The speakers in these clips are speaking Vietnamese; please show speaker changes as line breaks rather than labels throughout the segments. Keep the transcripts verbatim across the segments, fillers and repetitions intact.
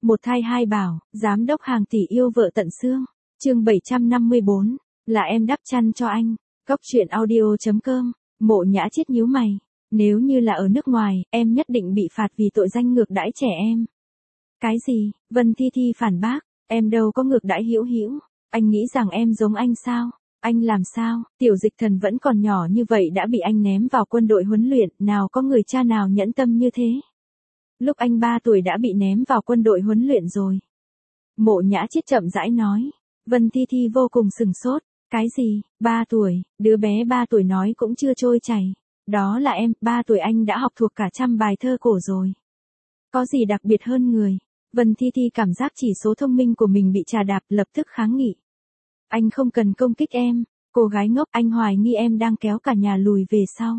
Một thai hai bảo, giám đốc hàng tỷ yêu vợ tận xương. Chương bảy trăm năm mươi bốn, là em đắp chăn cho anh. Cóc truyện audio chấm com. Mộ Nhã Chiết nhíu mày, nếu như là ở nước ngoài, em nhất định bị phạt vì tội danh ngược đãi trẻ em. Cái gì? Vân Thi Thi phản bác, em đâu có ngược đãi Hữu Hữu, anh nghĩ rằng em giống anh sao? Anh làm sao? Tiểu Dịch Thần vẫn còn nhỏ như vậy đã bị anh ném vào quân đội huấn luyện, nào có người cha nào nhẫn tâm như thế? Lúc anh ba tuổi đã bị ném vào quân đội huấn luyện rồi. Mộ Nhã Chiết chậm rãi nói. Vân Thi Thi vô cùng sừng sốt. Cái gì? Ba tuổi? Đứa bé ba tuổi nói cũng chưa trôi chảy. Đó là em, ba tuổi anh đã học thuộc cả trăm bài thơ cổ rồi. Có gì đặc biệt hơn người? Vân Thi Thi cảm giác chỉ số thông minh của mình bị trà đạp, lập tức kháng nghị. Anh không cần công kích em, cô gái ngốc, anh hoài nghi em đang kéo cả nhà lùi về sau.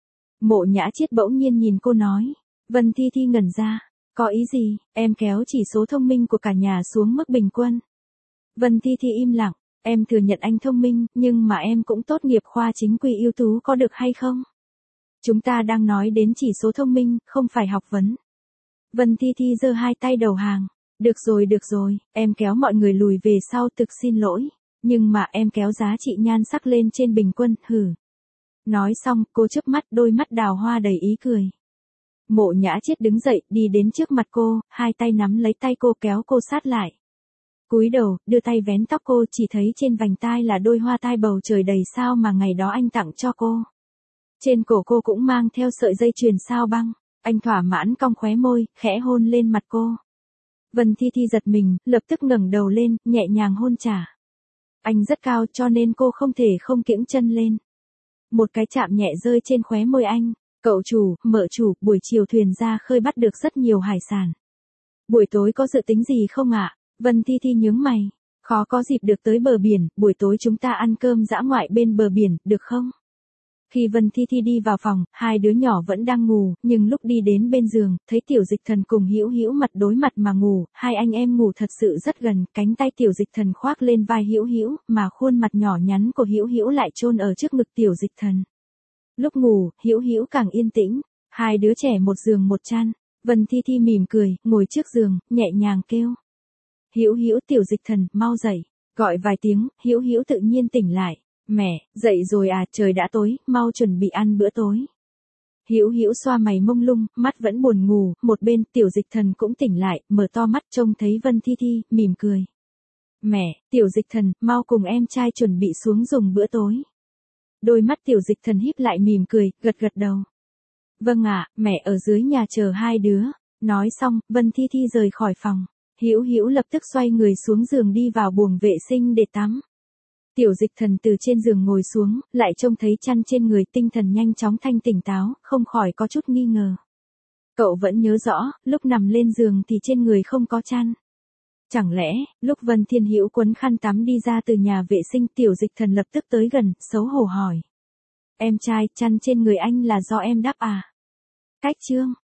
Mộ Nhã Chiết bỗng nhiên nhìn cô nói. Vân Thi Thi ngẩn ra. Có ý gì? Em kéo chỉ số thông minh của cả nhà xuống mức bình quân. Vân Thi Thi im lặng. Em thừa nhận anh thông minh, nhưng mà em cũng tốt nghiệp khoa chính quy ưu tú có được hay không? Chúng ta đang nói đến chỉ số thông minh, không phải học vấn. Vân Thi Thi giơ hai tay đầu hàng. Được rồi được rồi, em kéo mọi người lùi về sau, thực xin lỗi. Nhưng mà em kéo giá trị nhan sắc lên trên bình quân, hử. Nói xong, cô chớp mắt, đôi mắt đào hoa đầy ý cười. Mộ Nhã Chiết đứng dậy, đi đến trước mặt cô, hai tay nắm lấy tay cô kéo cô sát lại. Cúi đầu, đưa tay vén tóc cô, chỉ thấy trên vành tai là đôi hoa tai bầu trời đầy sao mà ngày đó anh tặng cho cô. Trên cổ cô cũng mang theo sợi dây chuyền sao băng, anh thỏa mãn cong khóe môi, khẽ hôn lên mặt cô. Vân Thi Thi giật mình, lập tức ngẩng đầu lên, nhẹ nhàng hôn trả. Anh rất cao cho nên cô không thể không kiễng chân lên. Một cái chạm nhẹ rơi trên khóe môi anh. Cậu chủ, mợ chủ, buổi chiều thuyền ra khơi bắt được rất nhiều hải sản. Buổi tối có dự tính gì không ạ? Vân Thi Thi nhướng mày. Khó có dịp được tới bờ biển, buổi tối chúng ta ăn cơm dã ngoại bên bờ biển, được không? Khi Vân Thi Thi đi vào phòng, hai đứa nhỏ vẫn đang ngủ, nhưng lúc đi đến bên giường, thấy Tiểu Dịch Thần cùng Hữu Hữu mặt đối mặt mà ngủ, hai anh em ngủ thật sự rất gần, cánh tay Tiểu Dịch Thần khoác lên vai Hữu Hữu, mà khuôn mặt nhỏ nhắn của Hữu Hữu lại chôn ở trước ngực Tiểu Dịch Thần. Lúc ngủ, Hữu Hữu càng yên tĩnh, hai đứa trẻ một giường một chăn. Vân Thi Thi mỉm cười, ngồi trước giường, nhẹ nhàng kêu. Hữu Hữu, Tiểu Dịch Thần, mau dậy. Gọi vài tiếng, Hữu Hữu tự nhiên tỉnh lại. Mẹ, dậy rồi à, trời đã tối, mau chuẩn bị ăn bữa tối. Hữu Hữu xoa mày mông lung, mắt vẫn buồn ngủ, một bên Tiểu Dịch Thần cũng tỉnh lại, mở to mắt trông thấy Vân Thi Thi, mỉm cười. Mẹ, Tiểu Dịch Thần, mau cùng em trai chuẩn bị xuống dùng bữa tối. Đôi mắt Tiểu Dịch Thần híp lại mỉm cười, gật gật đầu. Vâng ạ, mẹ ở dưới nhà chờ hai đứa. Nói xong, Vân Thi Thi rời khỏi phòng. Hữu Hữu lập tức xoay người xuống giường đi vào buồng vệ sinh để tắm. Tiểu Dịch Thần từ trên giường ngồi xuống, lại trông thấy chăn trên người, tinh thần nhanh chóng thanh tỉnh táo, không khỏi có chút nghi ngờ. Cậu vẫn nhớ rõ, lúc nằm lên giường thì trên người không có chăn. Chẳng lẽ, lúc Vân Thiên Hữu quấn khăn tắm đi ra từ nhà vệ sinh, Tiểu Dịch Thần lập tức tới gần, xấu hổ hỏi. Em trai, chăn trên người anh là do em đắp à? Cách chương.